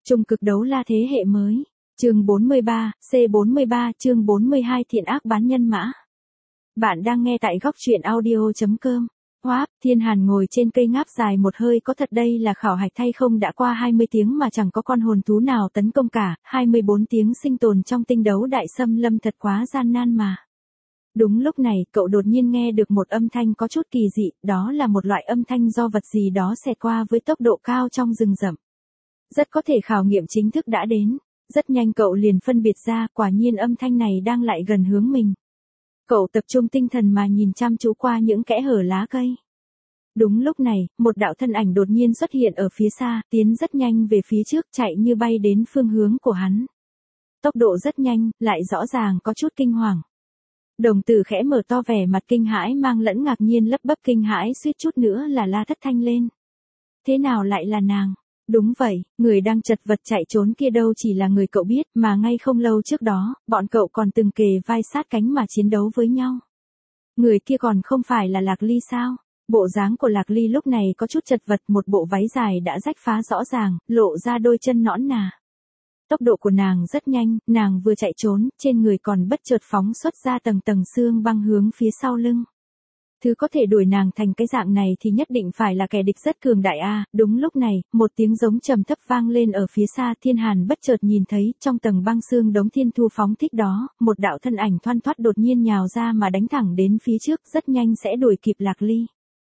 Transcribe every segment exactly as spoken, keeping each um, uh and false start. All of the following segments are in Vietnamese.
Trung cực đấu la thế hệ mới. Chương bốn mươi ba, C bốn mươi ba, chương bốn mươi hai thiện ác bán nhân mã. Bạn đang nghe tại góc truyện audio chấm com. Hoáp, Thiên Hàn ngồi trên cây ngáp dài một hơi, có thật đây là khảo hạch thay không, đã qua hai mươi tiếng mà chẳng có con hồn thú nào tấn công cả, hai mươi bốn tiếng sinh tồn trong tinh đấu đại xâm lâm thật quá gian nan mà. Đúng lúc này, cậu đột nhiên nghe được một âm thanh có chút kỳ dị, đó là một loại âm thanh do vật gì đó xẹt qua với tốc độ cao trong rừng rậm. Rất có thể khảo nghiệm chính thức đã đến. Rất nhanh cậu liền phân biệt ra, quả nhiên âm thanh này đang lại gần hướng mình. Cậu tập trung tinh thần mà nhìn chăm chú qua những kẽ hở lá cây. Đúng lúc này, một đạo thân ảnh đột nhiên xuất hiện ở phía xa, tiến rất nhanh về phía trước, chạy như bay đến phương hướng của hắn. Tốc độ rất nhanh, lại rõ ràng có chút kinh hoàng. Đồng tử khẽ mở to, vẻ mặt kinh hãi mang lẫn ngạc nhiên, lấp bấp kinh hãi suýt chút nữa là la thất thanh lên. Thế nào lại là nàng? Đúng vậy, người đang chật vật chạy trốn kia đâu chỉ là người cậu biết, mà ngay không lâu trước đó, bọn cậu còn từng kề vai sát cánh mà chiến đấu với nhau. Người kia còn không phải là Lạc Ly sao? Bộ dáng của Lạc Ly lúc này có chút chật vật, một bộ váy dài đã rách phá rõ ràng, lộ ra đôi chân nõn nà. Tốc độ của nàng rất nhanh, nàng vừa chạy trốn, trên người còn bất chợt phóng xuất ra tầng tầng xương băng hướng phía sau lưng. Thứ có thể đuổi nàng thành cái dạng này thì nhất định phải là kẻ địch rất cường đại a. À, đúng lúc này, một tiếng giống trầm thấp vang lên ở phía xa. Thiên Hàn bất chợt nhìn thấy, trong tầng băng xương đống thiên thu phóng thích đó, một đạo thân ảnh thoăn thoắt đột nhiên nhào ra mà đánh thẳng đến phía trước, rất nhanh sẽ đuổi kịp Lạc Ly.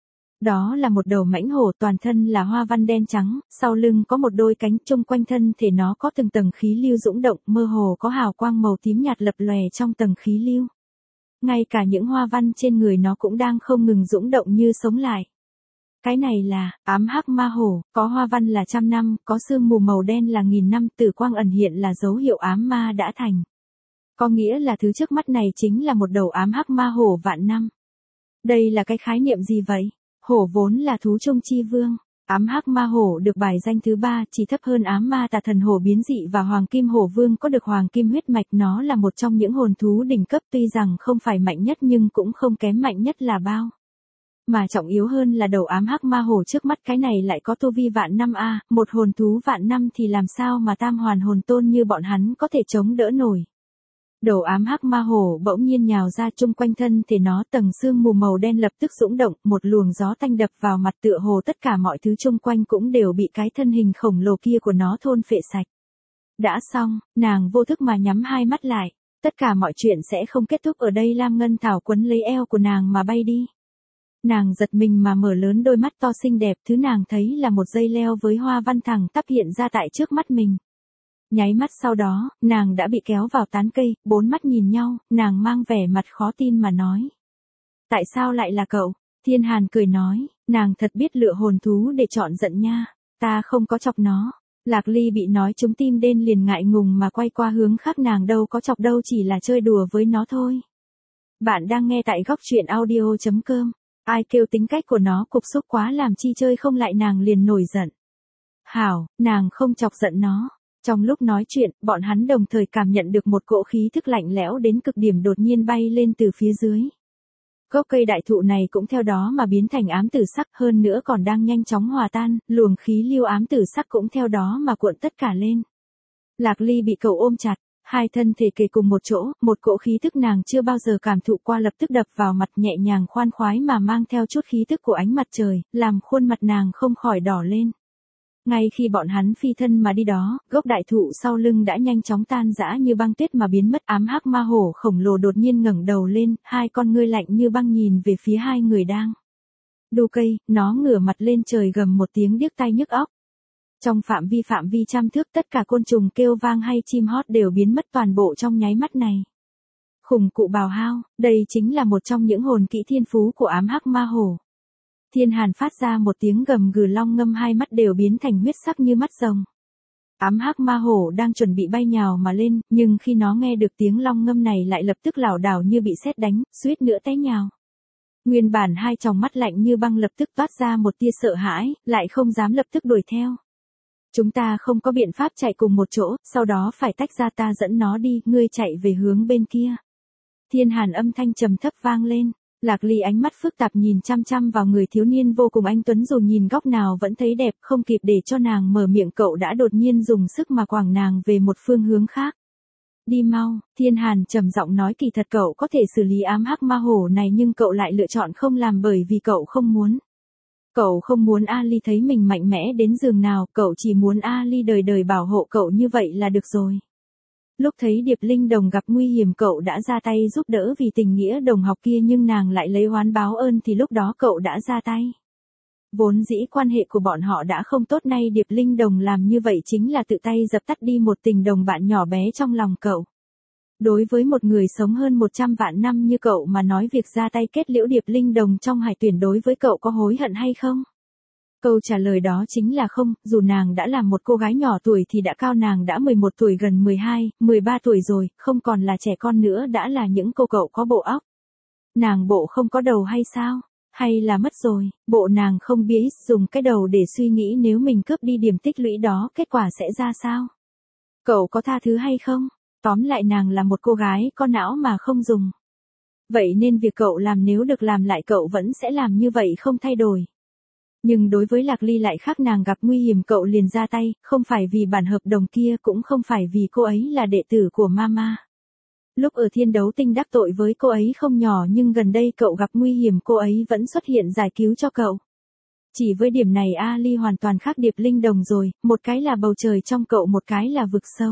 Đó là một đầu mãnh hổ, toàn thân là hoa văn đen trắng, sau lưng có một đôi cánh, chung quanh thân thể nó có từng tầng khí lưu dũng động, mơ hồ có hào quang màu tím nhạt lập lòe trong tầng khí lưu. Ngay cả những hoa văn trên người nó cũng đang không ngừng dũng động như sống lại. Cái này là ám hắc ma hổ, có hoa văn là trăm năm, có sương mù màu đen là nghìn năm, tử quang ẩn hiện là dấu hiệu ám ma đã thành. Có nghĩa là thứ trước mắt này chính là một đầu ám hắc ma hổ vạn năm. Đây là cái khái niệm gì vậy? Hổ vốn là thú trung chi vương. Ám hắc ma hổ được bài danh thứ ba, chỉ thấp hơn ám ma tà thần hổ biến dị và hoàng kim hổ vương có được hoàng kim huyết mạch. Nó là một trong những hồn thú đỉnh cấp, tuy rằng không phải mạnh nhất nhưng cũng không kém mạnh nhất là bao. Mà trọng yếu hơn là đầu ám hắc ma hổ trước mắt cái này lại có tu vi vạn năm a, một hồn thú vạn năm thì làm sao mà tam hoàn hồn tôn như bọn hắn có thể chống đỡ nổi. Đầu ám hắc ma hổ bỗng nhiên nhào ra, chung quanh thân thể nó tầng sương mù màu đen lập tức dũng động, một luồng gió tanh đập vào mặt, tựa hồ tất cả mọi thứ chung quanh cũng đều bị cái thân hình khổng lồ kia của nó thôn phệ sạch. Đã xong, nàng vô thức mà nhắm hai mắt lại, tất cả mọi chuyện sẽ không kết thúc ở đây. Lam ngân thảo quấn lấy eo của nàng mà bay đi. Nàng giật mình mà mở lớn đôi mắt to xinh đẹp, thứ nàng thấy là một dây leo với hoa văn thẳng tắp hiện ra tại trước mắt mình. Nháy mắt sau đó, nàng đã bị kéo vào tán cây, bốn mắt nhìn nhau, nàng mang vẻ mặt khó tin mà nói. Tại sao lại là cậu? Thiên Hàn cười nói, nàng thật biết lựa hồn thú để chọn giận nha, ta không có chọc nó. Lạc Ly bị nói trúng tim đen liền ngại ngùng mà quay qua hướng khác, nàng đâu có chọc đâu, chỉ là chơi đùa với nó thôi. Bạn đang nghe tại góc truyện audio chấm com. Ai kêu tính cách của nó cục xúc quá, làm chi chơi không lại, nàng liền nổi giận. Hảo, nàng không chọc giận nó. Trong lúc nói chuyện, bọn hắn đồng thời cảm nhận được một cỗ khí thức lạnh lẽo đến cực điểm đột nhiên bay lên từ phía dưới. Gốc cây đại thụ này cũng theo đó mà biến thành ám tử sắc, hơn nữa còn đang nhanh chóng hòa tan, luồng khí lưu ám tử sắc cũng theo đó mà cuộn tất cả lên. Lạc Ly bị cậu ôm chặt, hai thân thể kề cùng một chỗ, một cỗ khí thức nàng chưa bao giờ cảm thụ qua lập tức đập vào mặt, nhẹ nhàng khoan khoái mà mang theo chút khí thức của ánh mặt trời, làm khuôn mặt nàng không khỏi đỏ lên. Ngay khi bọn hắn phi thân mà đi đó, gốc đại thụ sau lưng đã nhanh chóng tan rã như băng tuyết mà biến mất. Ám hắc ma hổ khổng lồ đột nhiên ngẩng đầu lên, hai con ngươi lạnh như băng nhìn về phía hai người đang đu cây, nó ngửa mặt lên trời gầm một tiếng điếc tai nhức óc. Trong phạm vi phạm vi trăm thước, tất cả côn trùng kêu vang hay chim hót đều biến mất toàn bộ trong nháy mắt này. Khủng cụ bào hao, đây chính là một trong những hồn kỹ thiên phú của ám hắc ma hổ. Thiên Hàn phát ra một tiếng gầm gừ, long ngâm hai mắt đều biến thành huyết sắc như mắt rồng. Ám hắc ma hổ đang chuẩn bị bay nhào mà lên, nhưng khi nó nghe được tiếng long ngâm này lại lập tức lảo đảo như bị sét đánh, suýt nữa té nhào. Nguyên bản hai tròng mắt lạnh như băng lập tức toát ra một tia sợ hãi, lại không dám lập tức đuổi theo. Chúng ta không có biện pháp chạy cùng một chỗ, sau đó phải tách ra, ta dẫn nó đi, ngươi chạy về hướng bên kia. Thiên Hàn âm thanh trầm thấp vang lên. Lạc Ly ánh mắt phức tạp nhìn chăm chăm vào người thiếu niên vô cùng anh tuấn, dù nhìn góc nào vẫn thấy đẹp, không kịp để cho nàng mở miệng cậu đã đột nhiên dùng sức mà quẳng nàng về một phương hướng khác. Đi mau, Thiên Hàn trầm giọng nói, kỳ thật cậu có thể xử lý ám hắc ma hổ này nhưng cậu lại lựa chọn không làm bởi vì cậu không muốn. Cậu không muốn Ali thấy mình mạnh mẽ đến giường nào, cậu chỉ muốn Ali đời đời bảo hộ cậu như vậy là được rồi. Lúc thấy Điệp Linh Đồng gặp nguy hiểm cậu đã ra tay giúp đỡ vì tình nghĩa đồng học kia, nhưng nàng lại lấy oán báo ơn thì lúc đó cậu đã ra tay. Vốn dĩ quan hệ của bọn họ đã không tốt, nay Điệp Linh Đồng làm như vậy chính là tự tay dập tắt đi một tình đồng bạn nhỏ bé trong lòng cậu. Đối với một người sống hơn một trăm vạn năm như cậu mà nói việc ra tay kết liễu Điệp Linh Đồng trong hải tuyển đối với cậu có hối hận hay không? Câu trả lời đó chính là không, dù nàng đã là một cô gái nhỏ tuổi thì đã cao, nàng đã mười một tuổi gần mười hai, mười ba tuổi rồi, không còn là trẻ con nữa, đã là những cô cậu có bộ óc. Nàng bộ không có đầu hay sao? Hay là mất rồi, bộ nàng không biết dùng cái đầu để suy nghĩ nếu mình cướp đi điểm tích lũy đó kết quả sẽ ra sao? Cậu có tha thứ hay không? Tóm lại nàng là một cô gái có não mà không dùng. Vậy nên việc cậu làm nếu được làm lại cậu vẫn sẽ làm như vậy không thay đổi. Nhưng đối với Lạc Ly lại khác, nàng gặp nguy hiểm cậu liền ra tay, không phải vì bản hợp đồng kia, cũng không phải vì cô ấy là đệ tử của Mama. Lúc ở Thiên Đấu Tinh đắc tội với cô ấy không nhỏ, nhưng gần đây cậu gặp nguy hiểm cô ấy vẫn xuất hiện giải cứu cho cậu. Chỉ với điểm này Ali hoàn toàn khác Điệp Linh Đồng rồi, một cái là bầu trời trong cậu, một cái là vực sâu.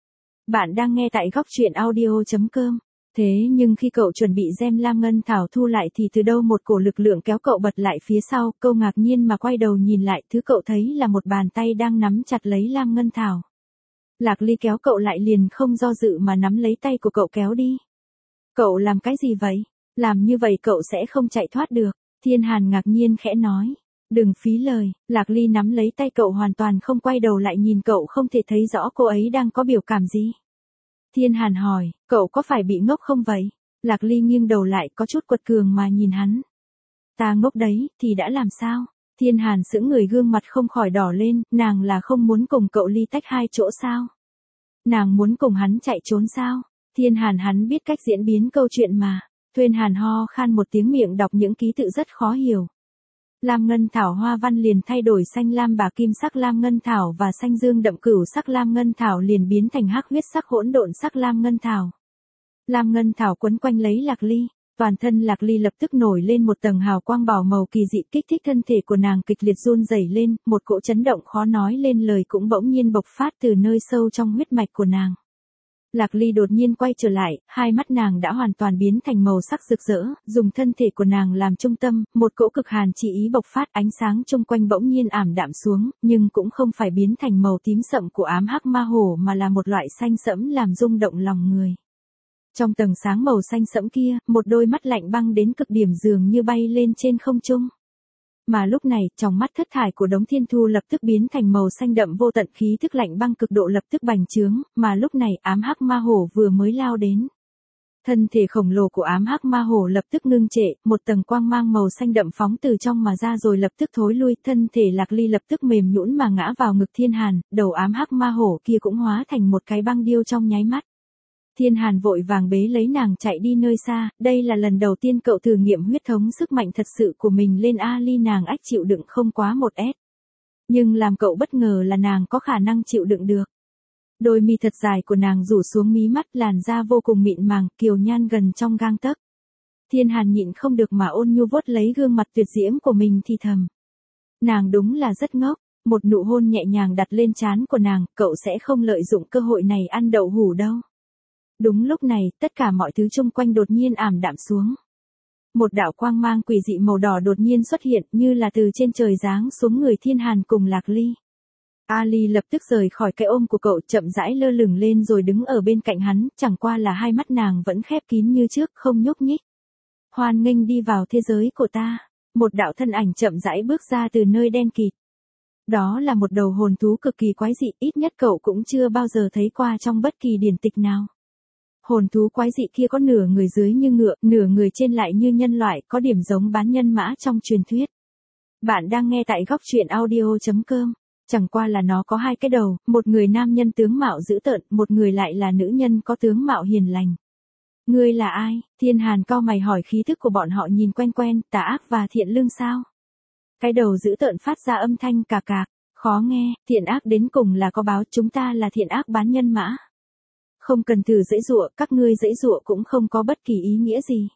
Bạn đang nghe tại góc truyện audio chấm com. Thế nhưng khi cậu chuẩn bị gem Lam Ngân Thảo thu lại thì từ đâu một cổ lực lượng kéo cậu bật lại phía sau, cậu ngạc nhiên mà quay đầu nhìn lại, thứ cậu thấy là một bàn tay đang nắm chặt lấy Lam Ngân Thảo. Lạc Ly kéo cậu lại liền không do dự mà nắm lấy tay của cậu kéo đi. Cậu làm cái gì vậy? Làm như vậy cậu sẽ không chạy thoát được. Thiên Hàn ngạc nhiên khẽ nói. Đừng phí lời. Lạc Ly nắm lấy tay cậu hoàn toàn không quay đầu lại nhìn cậu, không thể thấy rõ cô ấy đang có biểu cảm gì. Thiên Hàn hỏi, cậu có phải bị ngốc không vậy? Lạc Ly nghiêng đầu lại có chút quật cường mà nhìn hắn. Ta ngốc đấy, thì đã làm sao? Thiên Hàn sững người, gương mặt không khỏi đỏ lên, nàng là không muốn cùng cậu ly tách hai chỗ sao? Nàng muốn cùng hắn chạy trốn sao? Thiên Hàn hắn biết cách diễn biến câu chuyện mà. Thuyên Hàn ho khan một tiếng, miệng đọc những ký tự rất khó hiểu. Lam Ngân Thảo hoa văn liền thay đổi xanh lam bà kim sắc Lam Ngân Thảo và xanh dương đậm cửu sắc Lam Ngân Thảo liền biến thành hắc huyết sắc hỗn độn sắc Lam Ngân Thảo. Lam Ngân Thảo quấn quanh lấy Lạc Ly, toàn thân Lạc Ly lập tức nổi lên một tầng hào quang bảo màu kỳ dị, kích thích thân thể của nàng kịch liệt run rẩy lên, một cỗ chấn động khó nói lên lời cũng bỗng nhiên bộc phát từ nơi sâu trong huyết mạch của nàng. Lạc Ly đột nhiên quay trở lại, hai mắt nàng đã hoàn toàn biến thành màu sắc rực rỡ, dùng thân thể của nàng làm trung tâm, một cỗ cực hàn chỉ ý bộc phát, ánh sáng chung quanh bỗng nhiên ảm đạm xuống, nhưng cũng không phải biến thành màu tím sậm của ám hắc ma hổ mà là một loại xanh sẫm làm rung động lòng người. Trong tầng sáng màu xanh sẫm kia, một đôi mắt lạnh băng đến cực điểm dường như bay lên trên không trung. Mà lúc này, trong mắt thất thải của Đống Thiên Thu lập tức biến thành màu xanh đậm vô tận, khí thức lạnh băng cực độ lập tức bành trướng, mà lúc này ám hắc ma hổ vừa mới lao đến. Thân thể khổng lồ của ám hắc ma hổ lập tức ngưng trệ, một tầng quang mang màu xanh đậm phóng từ trong mà ra rồi lập tức thối lui, thân thể Lạc Ly lập tức mềm nhũn mà ngã vào ngực Thiên Hàn, đầu ám hắc ma hổ kia cũng hóa thành một cái băng điêu trong nháy mắt. Thiên Hàn vội vàng bế lấy nàng chạy đi nơi xa, đây là lần đầu tiên cậu thử nghiệm huyết thống sức mạnh thật sự của mình lên Ali, nàng ách chịu đựng không quá một S. Nhưng làm cậu bất ngờ là nàng có khả năng chịu đựng được. Đôi mi thật dài của nàng rủ xuống mí mắt, làn da vô cùng mịn màng, kiều nhan gần trong gang tấc. Thiên Hàn nhịn không được mà ôn nhu vuốt lấy gương mặt tuyệt diễm của mình thì thầm. Nàng đúng là rất ngốc, một nụ hôn nhẹ nhàng đặt lên trán của nàng, cậu sẽ không lợi dụng cơ hội này ăn đậu hủ đâu. Đúng lúc này, tất cả mọi thứ xung quanh đột nhiên ảm đạm xuống. Một đạo quang mang quỷ dị màu đỏ đột nhiên xuất hiện, như là từ trên trời giáng xuống người Thiên Hàn cùng Lạc Ly. Ali lập tức rời khỏi cái ôm của cậu, chậm rãi lơ lửng lên rồi đứng ở bên cạnh hắn, chẳng qua là hai mắt nàng vẫn khép kín như trước, không nhúc nhích. Hoan nghênh đi vào thế giới của ta. Một đạo thân ảnh chậm rãi bước ra từ nơi đen kịt. Đó là một đầu hồn thú cực kỳ quái dị, ít nhất cậu cũng chưa bao giờ thấy qua trong bất kỳ điển tịch nào. Hồn thú quái dị kia có nửa người dưới như ngựa, nửa người trên lại như nhân loại, có điểm giống bán nhân mã trong truyền thuyết. Bạn đang nghe tại góc truyện audio chấm com. Chẳng qua là nó có hai cái đầu, một người nam nhân tướng mạo dữ tợn, một người lại là nữ nhân có tướng mạo hiền lành. Ngươi là ai? Thiên Hàn cau mày hỏi, khí thức của bọn họ nhìn quen quen, Tà Ác và Thiện Lương sao? Cái đầu dữ tợn phát ra âm thanh cà cạc, khó nghe, Thiện Ác đến cùng là có báo, chúng ta là thiện ác bán nhân mã. Không cần thử giãy giụa, các ngươi giãy giụa cũng không có bất kỳ ý nghĩa gì.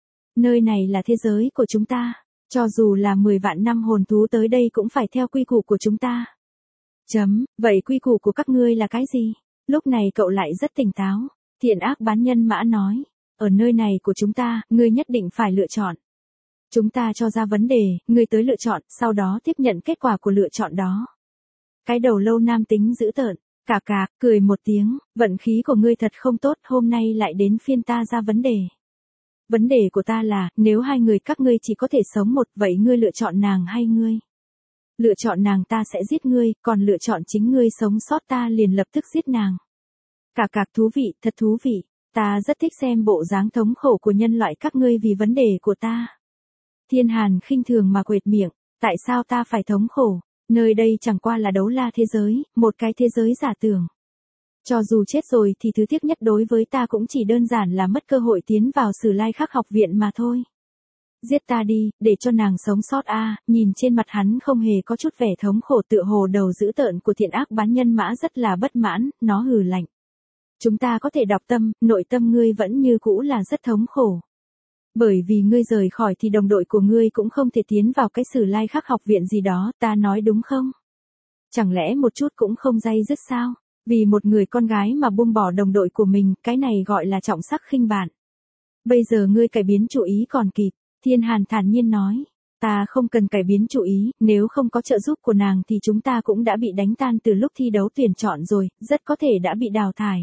Nơi này là thế giới của chúng ta, cho dù là mười vạn năm hồn thú tới đây cũng phải theo quy củ của chúng ta. Chấm, vậy quy củ của các ngươi là cái gì? Lúc này cậu lại rất tỉnh táo. Thiện ác bán nhân mã nói, ở nơi này của chúng ta, ngươi nhất định phải lựa chọn. Chúng ta cho ra vấn đề, ngươi tới lựa chọn, sau đó tiếp nhận kết quả của lựa chọn đó. Cái đầu lâu nam tính dữ tợn, cà cà, cười một tiếng, vận khí của ngươi thật không tốt, hôm nay lại đến phiên ta ra vấn đề. Vấn đề của ta là, nếu hai người các ngươi chỉ có thể sống một, vậy ngươi lựa chọn nàng hay ngươi? Lựa chọn nàng ta sẽ giết ngươi, còn lựa chọn chính ngươi sống sót ta liền lập tức giết nàng. Cà cạc, thú vị, thật thú vị, ta rất thích xem bộ dáng thống khổ của nhân loại các ngươi vì vấn đề của ta. Thiên Hàn khinh thường mà quệt miệng, tại sao ta phải thống khổ? Nơi đây chẳng qua là đấu la thế giới, một cái thế giới giả tưởng. Cho dù chết rồi thì thứ tiếc nhất đối với ta cũng chỉ đơn giản là mất cơ hội tiến vào Sử Lai Khắc học viện mà thôi. Giết ta đi, để cho nàng sống sót a. À, nhìn trên mặt hắn không hề có chút vẻ thống khổ, tựa hồ đầu dữ tợn của thiện ác bán nhân mã rất là bất mãn, nó hừ lạnh. Chúng ta có thể đọc tâm, nội tâm ngươi vẫn như cũ là rất thống khổ. Bởi vì ngươi rời khỏi thì đồng đội của ngươi cũng không thể tiến vào cái Sử Lai Khắc học viện gì đó, ta nói đúng không? Chẳng lẽ một chút cũng không day dứt sao? Vì một người con gái mà buông bỏ đồng đội của mình, cái này gọi là trọng sắc khinh bạn. Bây giờ ngươi cải biến chủ ý còn kịp, Thiên Hàn thản nhiên nói. Ta không cần cải biến chủ ý, nếu không có trợ giúp của nàng thì chúng ta cũng đã bị đánh tan từ lúc thi đấu tuyển chọn rồi, rất có thể đã bị đào thải.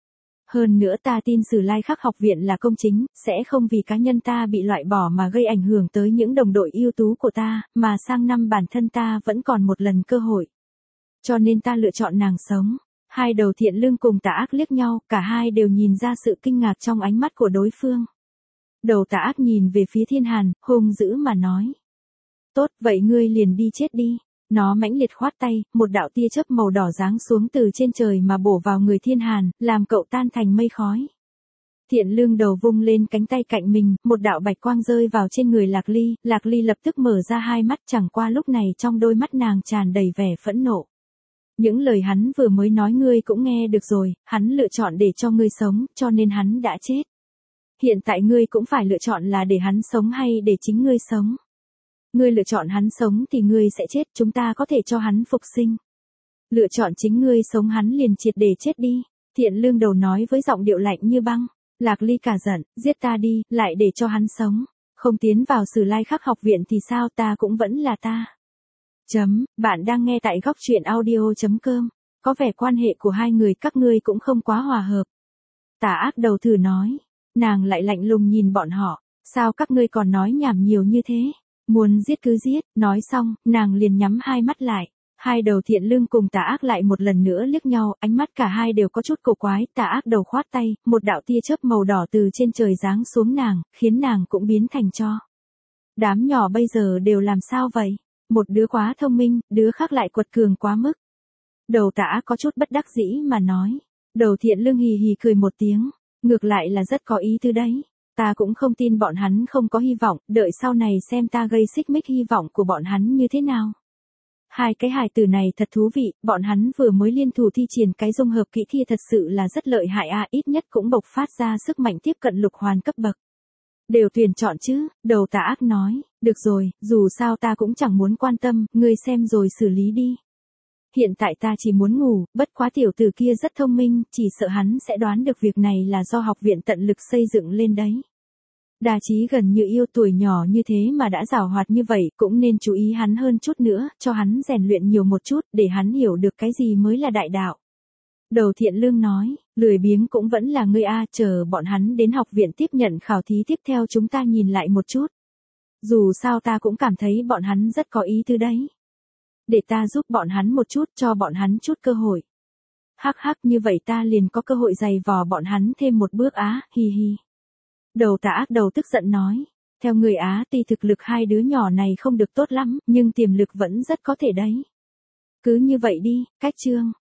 Hơn nữa ta tin Sử Lai Khắc học viện là công chính, sẽ không vì cá nhân ta bị loại bỏ mà gây ảnh hưởng tới những đồng đội ưu tú của ta, mà sang năm bản thân ta vẫn còn một lần cơ hội. Cho nên ta lựa chọn nàng sống. Hai đầu Thiện Lương cùng Tà Ác liếc nhau, cả hai đều nhìn ra sự kinh ngạc trong ánh mắt của đối phương. Đầu Tà Ác nhìn về phía Thiên Hàn, hung dữ mà nói. Tốt, vậy ngươi liền đi chết đi. Nó mãnh liệt khoát tay, một đạo tia chớp màu đỏ giáng xuống từ trên trời mà bổ vào người Thiên Hàn, làm cậu tan thành mây khói. Thiện Lương đầu vung lên cánh tay cạnh mình, một đạo bạch quang rơi vào trên người Lạc Ly, Lạc Ly lập tức mở ra hai mắt, chẳng qua lúc này trong đôi mắt nàng tràn đầy vẻ phẫn nộ. Những lời hắn vừa mới nói ngươi cũng nghe được rồi, hắn lựa chọn để cho ngươi sống, cho nên hắn đã chết. Hiện tại ngươi cũng phải lựa chọn là để hắn sống hay để chính ngươi sống. Ngươi lựa chọn hắn sống thì ngươi sẽ chết, chúng ta có thể cho hắn phục sinh. Lựa chọn chính ngươi sống hắn liền triệt để chết đi. Thiện Lương đầu nói với giọng điệu lạnh như băng. Lạc Ly cả giận, giết ta đi, lại để cho hắn sống. Không tiến vào Sử Lai Khắc học viện thì sao, ta cũng vẫn là ta. Chấm, bạn đang nghe tại góc truyện audio chấm com. Có vẻ quan hệ của hai người các ngươi cũng không quá hòa hợp. Tà Ác đầu thử nói. Nàng lại lạnh lùng nhìn bọn họ. Sao các ngươi còn nói nhảm nhiều như thế? Muốn giết cứ giết, nói xong, nàng liền nhắm hai mắt lại. Hai đầu Thiện Lương cùng Tà Ác lại một lần nữa liếc nhau, ánh mắt cả hai đều có chút cổ quái, Tà Ác đầu khoát tay, một đạo tia chớp màu đỏ từ trên trời giáng xuống nàng, khiến nàng cũng biến thành tro. Đám nhỏ bây giờ đều làm sao vậy? Một đứa quá thông minh, đứa khác lại quật cường quá mức. Đầu Tà Ác có chút bất đắc dĩ mà nói. Đầu Thiện Lương hì hì cười một tiếng, ngược lại là rất có ý tứ đấy. Ta cũng không tin bọn hắn không có hy vọng, đợi sau này xem ta gây xích mích hy vọng của bọn hắn như thế nào. Hai cái hài tử này thật thú vị, bọn hắn vừa mới liên thủ thi triển cái dung hợp kỹ thi thật sự là rất lợi hại a, à, ít nhất cũng bộc phát ra sức mạnh tiếp cận lục hoàn cấp bậc. Đều tuyển chọn chứ, đầu Tà Ác nói, được rồi, dù sao ta cũng chẳng muốn quan tâm, ngươi xem rồi xử lý đi. Hiện tại ta chỉ muốn ngủ, bất quá tiểu tử kia rất thông minh, chỉ sợ hắn sẽ đoán được việc này là do học viện tận lực xây dựng lên đấy. Đa Chí gần như yêu tuổi nhỏ như thế mà đã giàu hoạt như vậy, cũng nên chú ý hắn hơn chút nữa, cho hắn rèn luyện nhiều một chút, để hắn hiểu được cái gì mới là đại đạo. Đầu Thiện Lương nói, lười biếng cũng vẫn là ngươi a, chờ bọn hắn đến học viện tiếp nhận khảo thí tiếp theo chúng ta nhìn lại một chút. Dù sao ta cũng cảm thấy bọn hắn rất có ý tứ đấy. Để ta giúp bọn hắn một chút, cho bọn hắn chút cơ hội. Hắc hắc, như vậy ta liền có cơ hội giày vò bọn hắn thêm một bước á, hi hi. Đầu Tà Ác đầu tức giận nói. Theo người Á tuy thực lực hai đứa nhỏ này không được tốt lắm, nhưng tiềm lực vẫn rất có thể đấy. Cứ như vậy đi, cách chương.